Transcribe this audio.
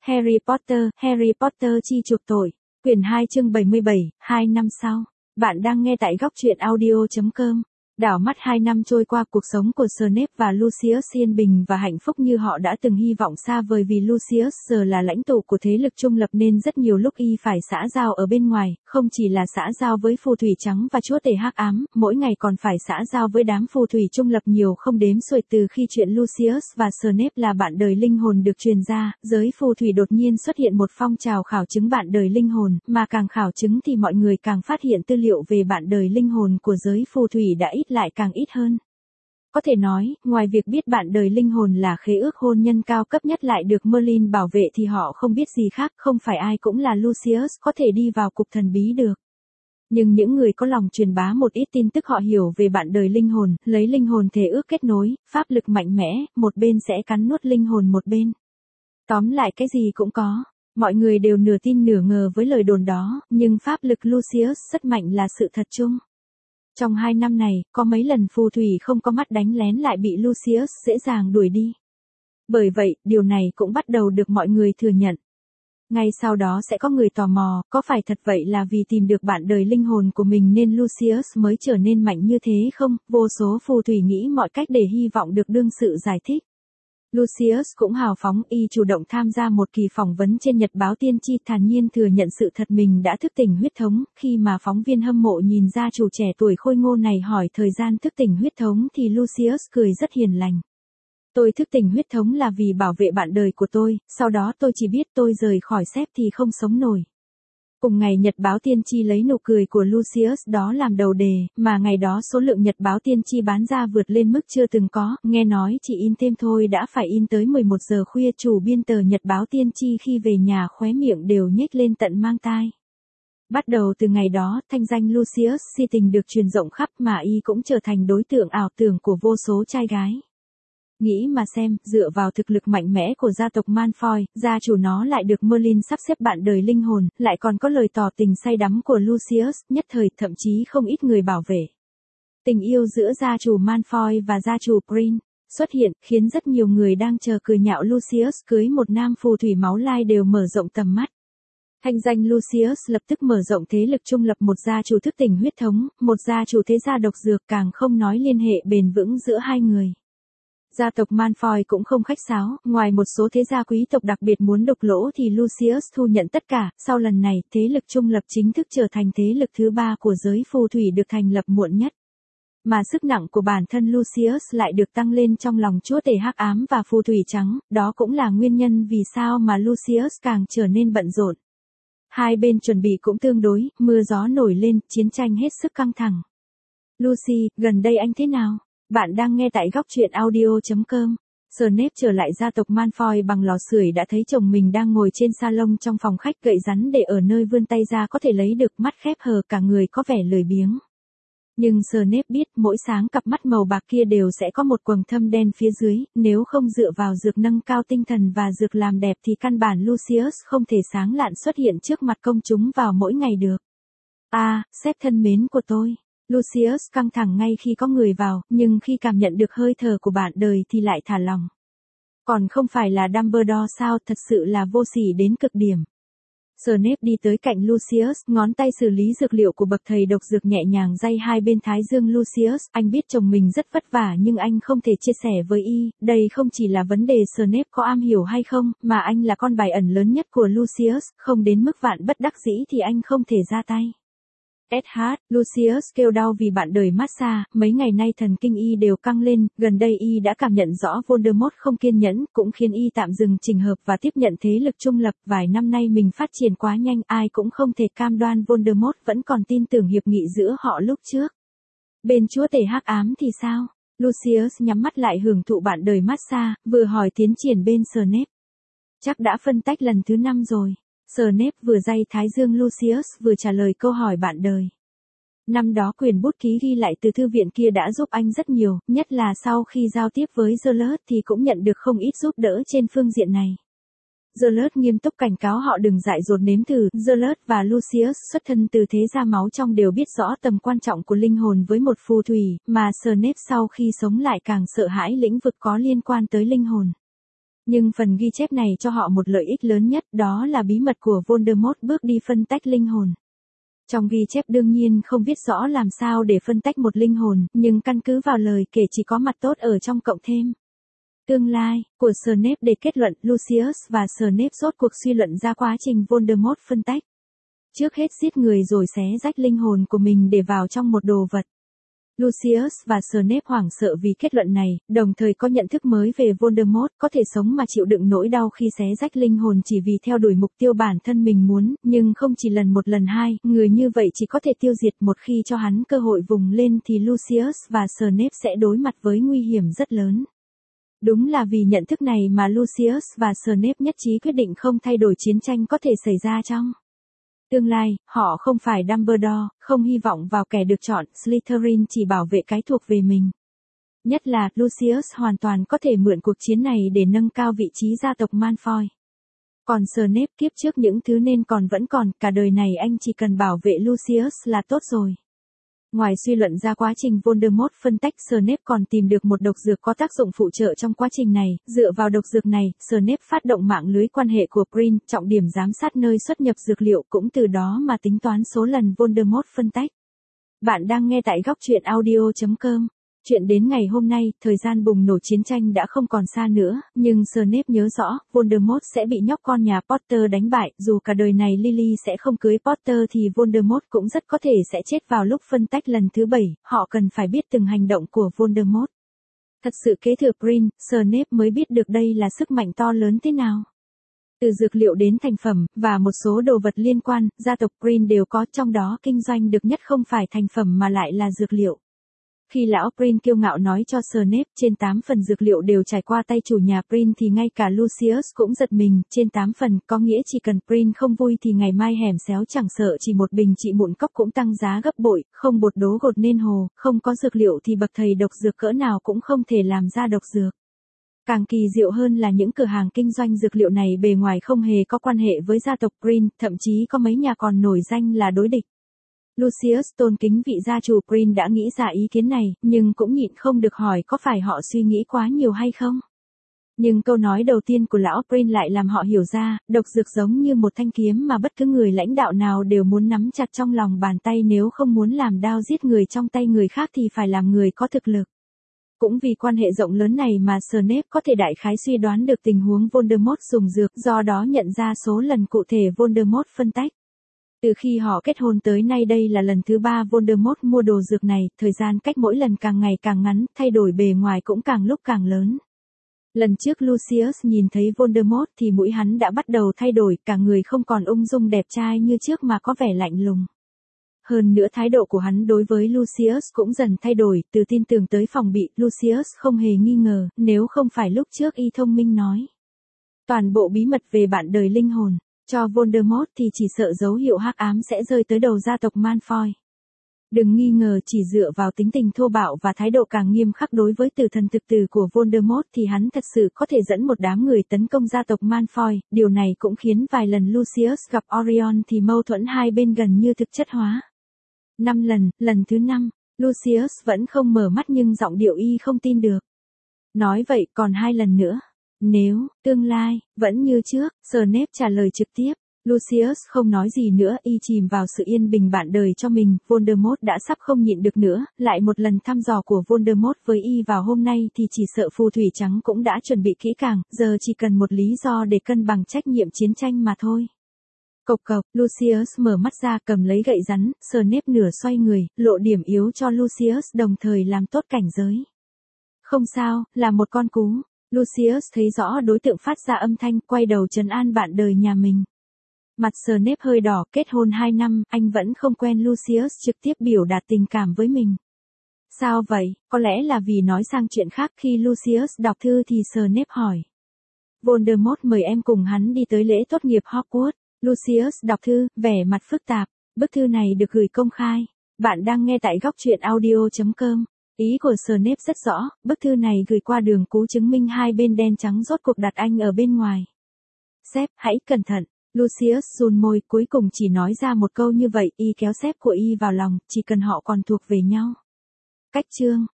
Harry Potter chi chuộc tội. Quyển 2 chương 77, 2 năm sau. Bạn đang nghe tại góc truyện audio.com. Đảo mắt 2 năm trôi qua, cuộc sống của Snape và Lucius yên bình và hạnh phúc như họ đã từng hy vọng xa vời, vì Lucius giờ là lãnh tụ của thế lực trung lập nên rất nhiều lúc y phải xã giao ở bên ngoài, không chỉ là xã giao với phù thủy trắng và chúa tể hắc ám, mỗi ngày còn phải xã giao với đám phù thủy trung lập nhiều không đếm xuể. Từ khi chuyện Lucius và Snape là bạn đời linh hồn được truyền ra, giới phù thủy đột nhiên xuất hiện một phong trào khảo chứng bạn đời linh hồn, mà càng khảo chứng thì mọi người càng phát hiện tư liệu về bạn đời linh hồn của giới phù thủy đã ít lại càng ít hơn. Có thể nói, ngoài việc biết bạn đời linh hồn là khế ước hôn nhân cao cấp nhất lại được Merlin bảo vệ thì họ không biết gì khác, không phải ai cũng là Lucius có thể đi vào cục thần bí được. Nhưng những người có lòng truyền bá một ít tin tức họ hiểu về bạn đời linh hồn, lấy linh hồn thể ước kết nối, pháp lực mạnh mẽ, một bên sẽ cắn nuốt linh hồn một bên. Tóm lại cái gì cũng có. Mọi người đều nửa tin nửa ngờ với lời đồn đó, nhưng pháp lực Lucius rất mạnh là sự thật chung. Trong 2 năm này, có mấy lần phù thủy không có mắt đánh lén lại bị Lucius dễ dàng đuổi đi. Bởi vậy, điều này cũng bắt đầu được mọi người thừa nhận. Ngay sau đó sẽ có người tò mò, có phải thật vậy là vì tìm được bạn đời linh hồn của mình nên Lucius mới trở nên mạnh như thế không? Vô số phù thủy nghĩ mọi cách để hy vọng được đương sự giải thích. Lucius cũng hào phóng, y chủ động tham gia một kỳ phỏng vấn trên Nhật báo Tiên tri, thản nhiên thừa nhận sự thật mình đã thức tỉnh huyết thống. Khi mà phóng viên hâm mộ nhìn gia chủ trẻ tuổi khôi ngô này hỏi thời gian thức tỉnh huyết thống thì Lucius cười rất hiền lành. Tôi thức tỉnh huyết thống là vì bảo vệ bạn đời của tôi, sau đó tôi chỉ biết tôi rời khỏi xếp thì không sống nổi. Cùng ngày Nhật báo Tiên tri lấy nụ cười của Lucius đó làm đầu đề, mà ngày đó số lượng Nhật báo Tiên tri bán ra vượt lên mức chưa từng có, nghe nói chỉ in thêm thôi đã phải in tới 11 giờ khuya. Chủ biên tờ Nhật báo Tiên tri khi về nhà khóe miệng đều nhếch lên tận mang tai. Bắt đầu từ ngày đó, thanh danh Lucius si tình được truyền rộng khắp mà y cũng trở thành đối tượng ảo tưởng của vô số trai gái. Nghĩ mà xem, dựa vào thực lực mạnh mẽ của gia tộc Malfoy, gia chủ nó lại được Merlin sắp xếp bạn đời linh hồn, lại còn có lời tỏ tình say đắm của Lucius, nhất thời thậm chí không ít người bảo vệ. Tình yêu giữa gia chủ Malfoy và gia chủ Prin xuất hiện, khiến rất nhiều người đang chờ cười nhạo Lucius cưới một nam phù thủy máu lai đều mở rộng tầm mắt. Thanh danh Lucius lập tức mở rộng thế lực trung lập, một gia chủ thức tỉnh huyết thống, một gia chủ thế gia độc dược, càng không nói liên hệ bền vững giữa hai người. Gia tộc Malfoy cũng không khách sáo, ngoài một số thế gia quý tộc đặc biệt muốn đục lỗ thì Lucius thu nhận tất cả. Sau lần này, thế lực trung lập chính thức trở thành thế lực thứ 3 của giới phù thủy được thành lập muộn nhất. Mà sức nặng của bản thân Lucius lại được tăng lên trong lòng chúa tể hắc ám và phù thủy trắng, đó cũng là nguyên nhân vì sao mà Lucius càng trở nên bận rộn. Hai bên chuẩn bị cũng tương đối, mưa gió nổi lên, chiến tranh hết sức căng thẳng. Lucy, gần đây anh thế nào? Bạn đang nghe tại góc truyện audio.com. Snape trở lại gia tộc Malfoy bằng lò sưởi đã thấy chồng mình đang ngồi trên salon trong phòng khách, gậy rắn để ở nơi vươn tay ra có thể lấy được, mắt khép hờ, cả người có vẻ lười biếng. Nhưng Snape biết mỗi sáng cặp mắt màu bạc kia đều sẽ có một quầng thâm đen phía dưới, nếu không dựa vào dược nâng cao tinh thần và dược làm đẹp thì căn bản Lucius không thể sáng lạn xuất hiện trước mặt công chúng vào mỗi ngày được. Sếp thân mến của tôi. Lucius căng thẳng ngay khi có người vào, nhưng khi cảm nhận được hơi thở của bạn đời thì lại thả lỏng. Còn không phải là Dumbledore sao, thật sự là vô sỉ đến cực điểm. Snape đi tới cạnh Lucius, ngón tay xử lý dược liệu của bậc thầy độc dược nhẹ nhàng day hai bên thái dương Lucius. Anh biết chồng mình rất vất vả nhưng anh không thể chia sẻ với y, đây không chỉ là vấn đề Snape có am hiểu hay không, mà anh là con bài ẩn lớn nhất của Lucius, không đến mức vạn bất đắc dĩ thì anh không thể ra tay. Lucius kêu đau vì bạn đời massage, mấy ngày nay thần kinh y đều căng lên, gần đây y đã cảm nhận rõ Voldemort không kiên nhẫn, cũng khiến y tạm dừng chỉnh hợp và tiếp nhận thế lực trung lập. Vài năm nay mình phát triển quá nhanh, ai cũng không thể cam đoan Voldemort vẫn còn tin tưởng hiệp nghị giữa họ lúc trước. Bên chúa tể hắc ám thì sao? Lucius nhắm mắt lại hưởng thụ bạn đời massage, vừa hỏi tiến triển bên Snape. Chắc đã phân tách lần thứ 5 rồi. Snape vừa day thái dương Lucius vừa trả lời câu hỏi bạn đời. Năm đó quyền bút ký ghi lại từ thư viện kia đã giúp anh rất nhiều, nhất là sau khi giao tiếp với Geralt thì cũng nhận được không ít giúp đỡ trên phương diện này. Geralt nghiêm túc cảnh cáo họ đừng dại dột nếm thử. Geralt và Lucius xuất thân từ thế gia máu trong đều biết rõ tầm quan trọng của linh hồn với một phù thủy, mà Snape sau khi sống lại càng sợ hãi lĩnh vực có liên quan tới linh hồn. Nhưng phần ghi chép này cho họ một lợi ích lớn nhất, đó là bí mật của Voldemort bước đi phân tách linh hồn. Trong ghi chép đương nhiên không viết rõ làm sao để phân tách một linh hồn, nhưng căn cứ vào lời kể chỉ có mặt tốt ở trong cộng thêm. Tương lai của Snape để kết luận Lucius và Snape rốt cuộc suy luận ra quá trình Voldemort phân tách. Trước hết giết người rồi xé rách linh hồn của mình để vào trong một đồ vật. Lucius và Snape hoảng sợ vì kết luận này, đồng thời có nhận thức mới về Voldemort, có thể sống mà chịu đựng nỗi đau khi xé rách linh hồn chỉ vì theo đuổi mục tiêu bản thân mình muốn, nhưng không chỉ lần một lần hai, người như vậy chỉ có thể tiêu diệt một khi cho hắn cơ hội vùng lên thì Lucius và Snape sẽ đối mặt với nguy hiểm rất lớn. Đúng là vì nhận thức này mà Lucius và Snape nhất trí quyết định không thay đổi chiến tranh có thể xảy ra trong tương lai. Họ không phải Dumbledore, không hy vọng vào kẻ được chọn, Slytherin chỉ bảo vệ cái thuộc về mình. Nhất là, Lucius hoàn toàn có thể mượn cuộc chiến này để nâng cao vị trí gia tộc Malfoy. Còn Snape kiếp trước những thứ nên vẫn còn, cả đời này anh chỉ cần bảo vệ Lucius là tốt rồi. Ngoài suy luận ra quá trình Voldemort phân tách, Snape còn tìm được một độc dược có tác dụng phụ trợ trong quá trình này. Dựa vào độc dược này, Snape phát động mạng lưới quan hệ của Prin, trọng điểm giám sát nơi xuất nhập dược liệu, cũng từ đó mà tính toán số lần Voldemort phân tách. Bạn đang nghe tại góc truyện audio.com. Chuyện đến ngày hôm nay, thời gian bùng nổ chiến tranh đã không còn xa nữa, nhưng Snape nhớ rõ, Voldemort sẽ bị nhóc con nhà Potter đánh bại, dù cả đời này Lily sẽ không cưới Potter thì Voldemort cũng rất có thể sẽ chết vào lúc phân tách lần thứ 7, họ cần phải biết từng hành động của Voldemort. Thật sự kế thừa Prin, Snape mới biết được đây là sức mạnh to lớn thế nào. Từ dược liệu đến thành phẩm, và một số đồ vật liên quan, gia tộc Prin đều có, trong đó kinh doanh được nhất không phải thành phẩm mà lại là dược liệu. Khi lão Prin kiêu ngạo nói cho Snape trên 8 phần dược liệu đều trải qua tay chủ nhà Prin thì ngay cả Lucius cũng giật mình, trên 8 phần, có nghĩa chỉ cần Prin không vui thì ngày mai hẻm xéo chẳng sợ chỉ một bình trị mụn cốc cũng tăng giá gấp bội, không bột đố gột nên hồ, không có dược liệu thì bậc thầy độc dược cỡ nào cũng không thể làm ra độc dược. Càng kỳ diệu hơn là những cửa hàng kinh doanh dược liệu này bề ngoài không hề có quan hệ với gia tộc Prin, thậm chí có mấy nhà còn nổi danh là đối địch. Lucius tôn kính vị gia chủ Prin đã nghĩ ra ý kiến này, nhưng cũng nhịn không được hỏi có phải họ suy nghĩ quá nhiều hay không. Nhưng câu nói đầu tiên của lão Prin lại làm họ hiểu ra, độc dược giống như một thanh kiếm mà bất cứ người lãnh đạo nào đều muốn nắm chặt trong lòng bàn tay, nếu không muốn làm đao giết người trong tay người khác thì phải làm người có thực lực. Cũng vì quan hệ rộng lớn này mà Snape có thể đại khái suy đoán được tình huống Voldemort dùng dược, do đó nhận ra số lần cụ thể Voldemort phân tách. Từ khi họ kết hôn tới nay đây là lần thứ 3 Voldemort mua đồ dược này, thời gian cách mỗi lần càng ngày càng ngắn, thay đổi bề ngoài cũng càng lúc càng lớn. Lần trước Lucius nhìn thấy Voldemort thì mũi hắn đã bắt đầu thay đổi, cả người không còn ung dung đẹp trai như trước mà có vẻ lạnh lùng. Hơn nữa thái độ của hắn đối với Lucius cũng dần thay đổi, từ tin tưởng tới phòng bị, Lucius không hề nghi ngờ, nếu không phải lúc trước y thông minh nói toàn bộ bí mật về bạn đời linh hồn cho Voldemort thì chỉ sợ dấu hiệu hắc ám sẽ rơi tới đầu gia tộc Malfoy. Đừng nghi ngờ, chỉ dựa vào tính tình thô bạo và thái độ càng nghiêm khắc đối với tử thần thực tử của Voldemort thì hắn thật sự có thể dẫn một đám người tấn công gia tộc Malfoy, điều này cũng khiến vài lần Lucius gặp Orion thì mâu thuẫn hai bên gần như thực chất hóa. 5 lần, lần thứ 5, Lucius vẫn không mở mắt nhưng giọng điệu y không tin được. Nói vậy còn 2 lần nữa. Nếu, tương lai, vẫn như trước, Snape trả lời trực tiếp. Lucius không nói gì nữa, y chìm vào sự yên bình bạn đời cho mình. Voldemort đã sắp không nhịn được nữa, lại một lần thăm dò của Voldemort với y vào hôm nay thì chỉ sợ phù thủy trắng cũng đã chuẩn bị kỹ càng, giờ chỉ cần một lý do để cân bằng trách nhiệm chiến tranh mà thôi. Cộc cộc, Lucius mở mắt ra cầm lấy gậy rắn, Snape nửa xoay người, lộ điểm yếu cho Lucius đồng thời làm tốt cảnh giới. Không sao, là một con cú. Lucius thấy rõ đối tượng phát ra âm thanh, quay đầu trấn an bạn đời nhà mình. Mặt Snape hơi đỏ, kết hôn 2 năm, anh vẫn không quen Lucius trực tiếp biểu đạt tình cảm với mình. Sao vậy, có lẽ là vì nói sang chuyện khác. Khi Lucius đọc thư thì Snape hỏi. Voldemort mời em cùng hắn đi tới lễ tốt nghiệp Hogwarts. Lucius đọc thư, vẻ mặt phức tạp. Bức thư này được gửi công khai. Bạn đang nghe tại góc truyện audio.com. Ý của Snape rất rõ, bức thư này gửi qua đường cú chứng minh hai bên đen trắng rốt cuộc đặt anh ở bên ngoài. Sếp, hãy cẩn thận. Lucius run môi, cuối cùng chỉ nói ra một câu như vậy, y kéo sếp của y vào lòng, chỉ cần họ còn thuộc về nhau. Cách chương